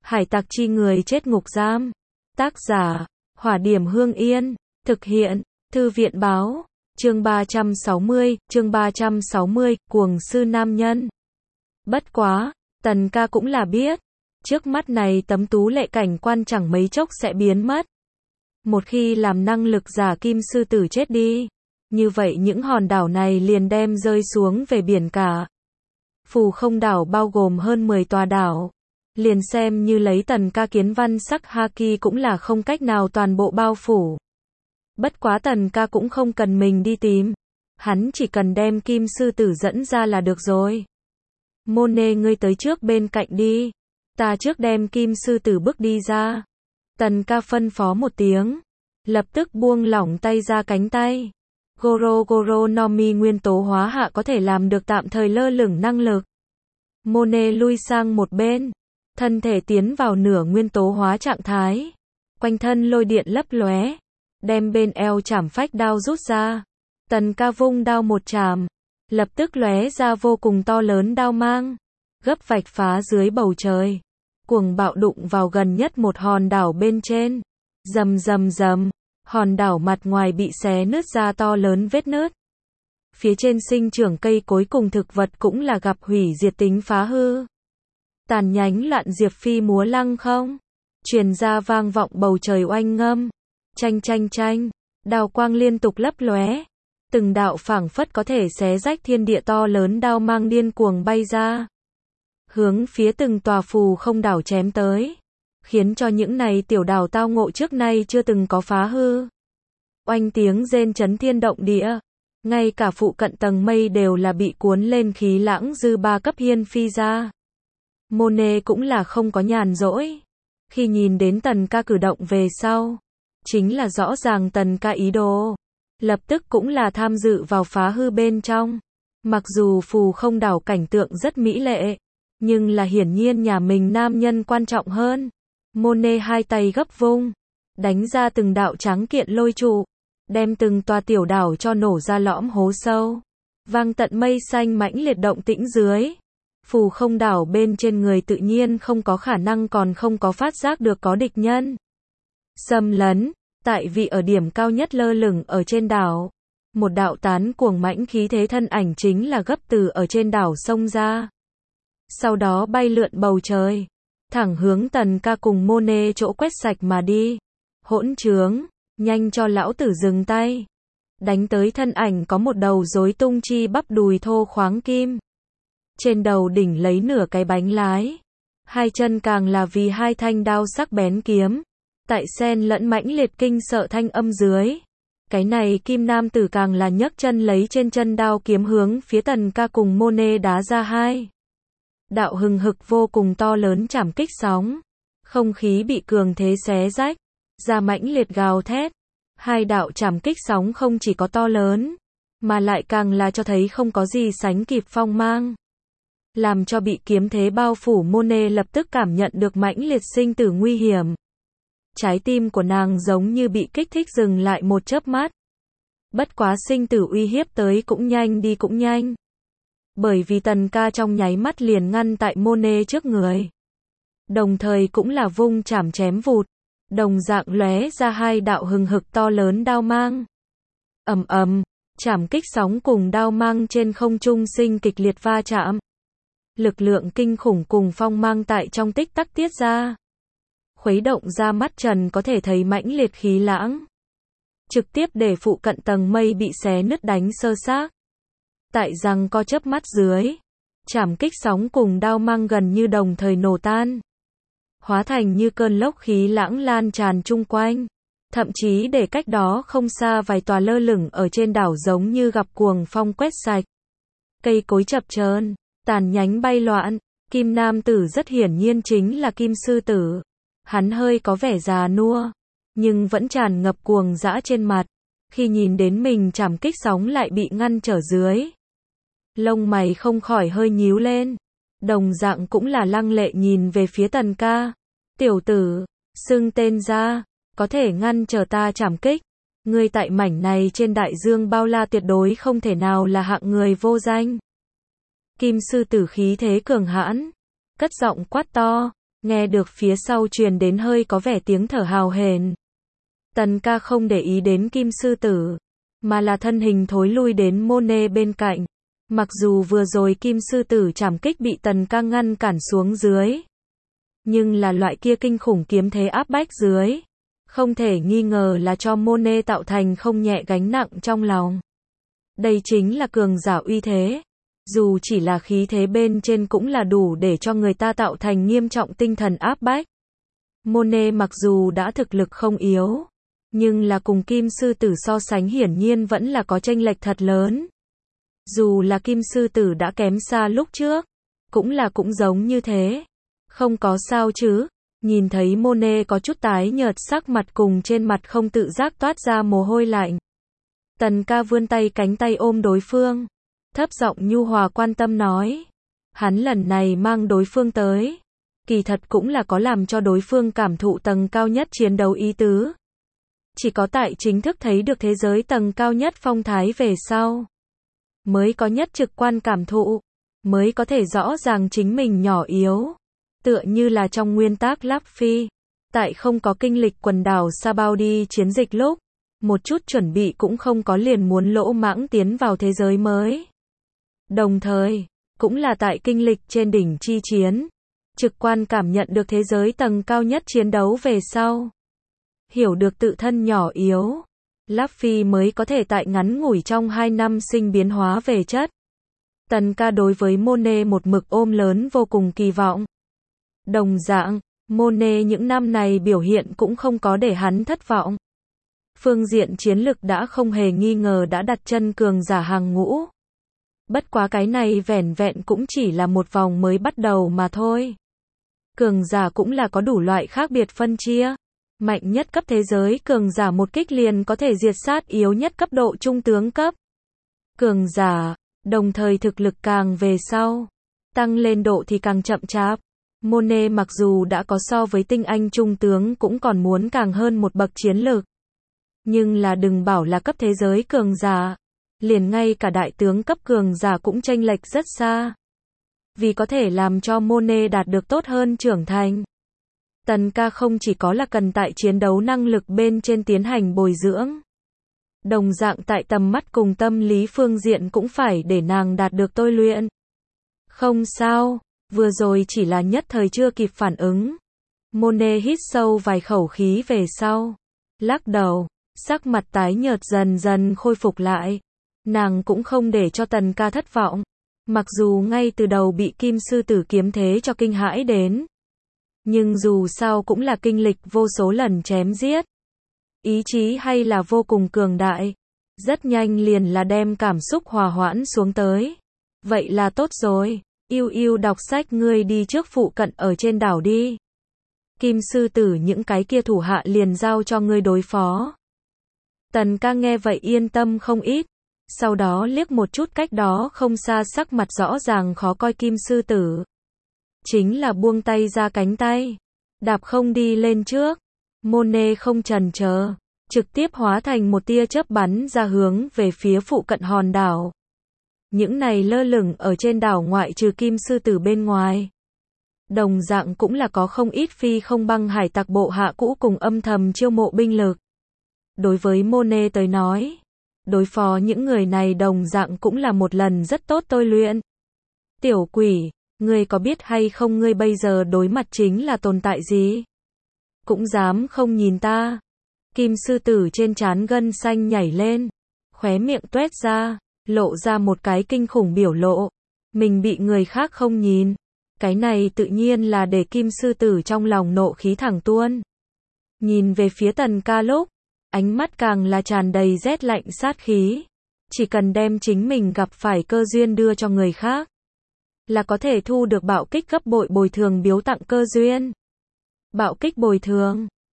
Hải tặc chi người chết ngục giam. Tác giả, Hỏa Điểm Hương Yên. Thực hiện, Thư viện báo. Chương 360, cuồng sư nam nhân. Bất quá, Tần ca cũng là biết. Trước mắt này tấm tú lệ cảnh quan chẳng mấy chốc sẽ biến mất. Một khi làm năng lực giả kim sư tử chết đi, như vậy những hòn đảo này liền đem rơi xuống về biển cả. Phù Không đảo bao gồm hơn 10 tòa đảo. Liền xem như lấy Tần ca kiến văn sắc haki cũng là không cách nào toàn bộ bao phủ. Bất quá Tần ca cũng không cần mình đi tìm. Hắn chỉ cần đem kim sư tử dẫn ra là được rồi. Mone, ngươi tới trước bên cạnh đi. Ta trước đem kim sư tử bước đi ra. Tần ca phân phó một tiếng. Lập tức buông lỏng tay ra cánh tay. Goro Goro no Mi nguyên tố hóa hạ có thể làm được tạm thời lơ lửng năng lực. Mone lui sang một bên. Thân thể tiến vào nửa nguyên tố hóa trạng thái. Quanh thân lôi điện lấp lóe. Đem bên eo chảm phách đao rút ra. Tần ca vung đao một chảm. Lập tức lóe ra vô cùng to lớn đao mang. Gấp vạch phá dưới bầu trời. Cuồng bạo đụng vào gần nhất một hòn đảo bên trên. Rầm rầm rầm. Hòn đảo mặt ngoài bị xé nứt ra to lớn vết nứt. Phía trên sinh trưởng cây cối cùng thực vật cũng là gặp hủy diệt tính phá hư. Tàn nhánh loạn diệp phi múa lăng không. Truyền ra vang vọng bầu trời oanh ngâm. Chanh chanh chanh. Đao quang liên tục lấp lóe. Từng đạo phảng phất có thể xé rách thiên địa to lớn đao mang điên cuồng bay ra. Hướng phía từng tòa Phù Không đảo chém tới. Khiến cho những này tiểu đảo tao ngộ trước nay chưa từng có phá hư. Oanh tiếng rên chấn thiên động địa. Ngay cả phụ cận tầng mây đều là bị cuốn lên khí lãng dư ba cấp hiên phi ra. Mone cũng là không có nhàn rỗi. Khi nhìn đến Tần ca cử động về sau. Chính là rõ ràng Tần ca ý đồ. Lập tức cũng là tham dự vào phá hư bên trong. Mặc dù Phù Không đảo cảnh tượng rất mỹ lệ. Nhưng là hiển nhiên nhà mình nam nhân quan trọng hơn. Mone hai tay gấp vung. Đánh ra từng đạo tráng kiện lôi trụ. Đem từng tòa tiểu đảo cho nổ ra lõm hố sâu. Vang tận mây xanh mãnh liệt động tĩnh dưới. Phù Không đảo bên trên người tự nhiên không có khả năng còn không có phát giác được có địch nhân. Xâm lấn. Tại vị ở điểm cao nhất lơ lửng ở trên đảo. Một đạo tán cuồng mãnh khí thế thân ảnh chính là gấp từ ở trên đảo xông ra. Sau đó bay lượn bầu trời. Thẳng hướng Tần ca cùng Mone chỗ quét sạch mà đi. Hỗn trướng. Nhanh cho lão tử dừng tay. Đánh tới thân ảnh có một đầu rối tung chi bắp đùi thô khoáng kim. Trên đầu đỉnh lấy nửa cái bánh lái. Hai chân càng là vì hai thanh đao sắc bén kiếm. Tại xen lẫn mãnh liệt kinh sợ thanh âm dưới. Cái này kim nam tử càng là nhấc chân lấy trên chân đao kiếm hướng phía Tần ca cùng Mone đá ra hai. Đạo hừng hực vô cùng to lớn chảm kích sóng. Không khí bị cường thế xé rách. Ra mãnh liệt gào thét. Hai đạo chảm kích sóng không chỉ có to lớn. Mà lại càng là cho thấy không có gì sánh kịp phong mang. Làm cho bị kiếm thế bao phủ Mone lập tức cảm nhận được mãnh liệt sinh tử nguy hiểm. Trái tim của nàng giống như bị kích thích dừng lại một chớp mắt. Bất quá sinh tử uy hiếp tới cũng nhanh đi cũng nhanh. Bởi vì Tần ca trong nháy mắt liền ngăn tại Mone trước người. Đồng thời cũng là vung chảm chém vụt. Đồng dạng lóe ra hai đạo hừng hực to lớn đao mang. Ầm ầm, chảm kích sóng cùng đao mang trên không trung sinh kịch liệt va chạm. Lực lượng kinh khủng cùng phong mang tại trong tích tắc tiết ra. Khuấy động ra mắt trần có thể thấy mãnh liệt khí lãng. Trực tiếp để phụ cận tầng mây bị xé nứt đánh sơ xác. Tại rằng co chớp mắt dưới. Chảm kích sóng cùng đao mang gần như đồng thời nổ tan. Hóa thành như cơn lốc khí lãng lan tràn chung quanh. Thậm chí để cách đó không xa vài tòa lơ lửng ở trên đảo giống như gặp cuồng phong quét sạch. Cây cối chập chờn, tàn nhánh bay loạn. Kim nam tử rất hiển nhiên chính là kim sư tử. Hắn hơi có vẻ già nua. Nhưng vẫn tràn ngập cuồng dã trên mặt. Khi nhìn đến mình chảm kích sóng lại bị ngăn trở dưới. Lông mày không khỏi hơi nhíu lên. Đồng dạng cũng là lăng lệ nhìn về phía Tần ca. Tiểu tử, xưng tên ra, có thể ngăn trở ta chảm kích. Ngươi tại mảnh này trên đại dương bao la tuyệt đối không thể nào là hạng người vô danh. Kim sư tử khí thế cường hãn. Cất giọng quát to. Nghe được phía sau truyền đến hơi có vẻ tiếng thở hào hển. Tần ca không để ý đến Kim Sư Tử, mà là thân hình thối lui đến Mone bên cạnh. Mặc dù vừa rồi Kim Sư Tử trảm kích bị Tần ca ngăn cản xuống dưới, nhưng là loại kia kinh khủng kiếm thế áp bách dưới, không thể nghi ngờ là cho Mone tạo thành không nhẹ gánh nặng trong lòng. Đây chính là cường giả uy thế. Dù chỉ là khí thế bên trên cũng là đủ để cho người ta tạo thành nghiêm trọng tinh thần áp bách. Mone mặc dù đã thực lực không yếu, nhưng là cùng Kim Sư Tử so sánh hiển nhiên vẫn là có chênh lệch thật lớn. Dù là Kim Sư Tử đã kém xa lúc trước, cũng giống như thế. Không có sao chứ? Nhìn thấy Mone có chút tái nhợt sắc mặt cùng trên mặt không tự giác toát ra mồ hôi lạnh. Tần ca vươn tay cánh tay ôm đối phương, thấp giọng nhu hòa quan tâm nói. Hắn lần này mang đối phương tới, kỳ thật cũng là có làm cho đối phương cảm thụ tầng cao nhất chiến đấu ý tứ. Chỉ có tại chính thức thấy được thế giới tầng cao nhất phong thái về sau, mới có nhất trực quan cảm thụ, mới có thể rõ ràng chính mình nhỏ yếu. Tựa như là trong nguyên tắc Luffy, tại không có kinh lịch quần đảo Sabaody chiến dịch lúc, một chút chuẩn bị cũng không có liền muốn lỗ mãng tiến vào thế giới mới. Đồng thời, cũng là tại kinh lịch trên đỉnh chi chiến, trực quan cảm nhận được thế giới tầng cao nhất chiến đấu về sau. Hiểu được tự thân nhỏ yếu, Luffy mới có thể tại ngắn ngủi trong 2 năm sinh biến hóa về chất. Tần ca đối với Mone một mực ôm lớn vô cùng kỳ vọng. Đồng dạng, Mone những năm này biểu hiện cũng không có để hắn thất vọng. Phương diện chiến lực đã không hề nghi ngờ đã đặt chân cường giả hàng ngũ. Bất quá cái này vẻn vẹn cũng chỉ là một vòng mới bắt đầu mà thôi. Cường giả cũng là có đủ loại khác biệt phân chia. Mạnh nhất cấp thế giới cường giả một kích liền có thể diệt sát yếu nhất cấp độ trung tướng cấp cường giả, đồng thời thực lực càng về sau, tăng lên độ thì càng chậm chạp. Mone mặc dù đã có so với tinh anh trung tướng cũng còn muốn càng hơn một bậc chiến lược. Nhưng là đừng bảo là cấp thế giới cường giả, liền ngay cả đại tướng cấp cường giả cũng chênh lệch rất xa. Vì có thể làm cho Mone đạt được tốt hơn trưởng thành, Tần ca không chỉ có là cần tại chiến đấu năng lực bên trên tiến hành bồi dưỡng, đồng dạng tại tầm mắt cùng tâm lý phương diện cũng phải để nàng đạt được tôi luyện. Không sao, vừa rồi chỉ là nhất thời chưa kịp phản ứng. Mone hít sâu vài khẩu khí về sau, lắc đầu, sắc mặt tái nhợt dần dần khôi phục lại. Nàng cũng không để cho Tần ca thất vọng, mặc dù ngay từ đầu bị Kim Sư Tử kiếm thế cho kinh hãi đến, nhưng dù sao cũng là kinh lịch vô số lần chém giết, ý chí hay là vô cùng cường đại, rất nhanh liền là đem cảm xúc hòa hoãn xuống tới. Vậy là tốt rồi, Yêu Yêu đọc sách ngươi đi trước phụ cận ở trên đảo đi. Kim Sư Tử những cái kia thủ hạ liền giao cho ngươi đối phó. Tần ca nghe vậy yên tâm không ít, sau đó liếc một chút cách đó không xa sắc mặt rõ ràng khó coi Kim Sư Tử. Chính là buông tay ra cánh tay, đạp không đi lên trước. Mone không chần chờ, trực tiếp hóa thành một tia chớp bắn ra hướng về phía phụ cận hòn đảo. Những này lơ lửng ở trên đảo ngoại trừ Kim Sư Tử bên ngoài, đồng dạng cũng là có không ít phi không băng hải tặc bộ hạ cũ cùng âm thầm chiêu mộ binh lực. Đối với Mone tới nói, đối phó những người này đồng dạng cũng là một lần rất tốt tôi luyện. Tiểu quỷ, ngươi có biết hay không ngươi bây giờ đối mặt chính là tồn tại gì? Cũng dám không nhìn ta. Kim Sư Tử trên trán gân xanh nhảy lên, khóe miệng tuét ra, lộ ra một cái kinh khủng biểu lộ. Mình bị người khác không nhìn. Cái này tự nhiên là để Kim Sư Tử trong lòng nộ khí thẳng tuôn. Nhìn về phía Tần ca lúc, ánh mắt càng là tràn đầy rét lạnh sát khí. Chỉ cần đem chính mình gặp phải cơ duyên đưa cho người khác, là có thể thu được bạo kích gấp bội bồi thường biếu tặng cơ duyên. Bạo kích bồi thường,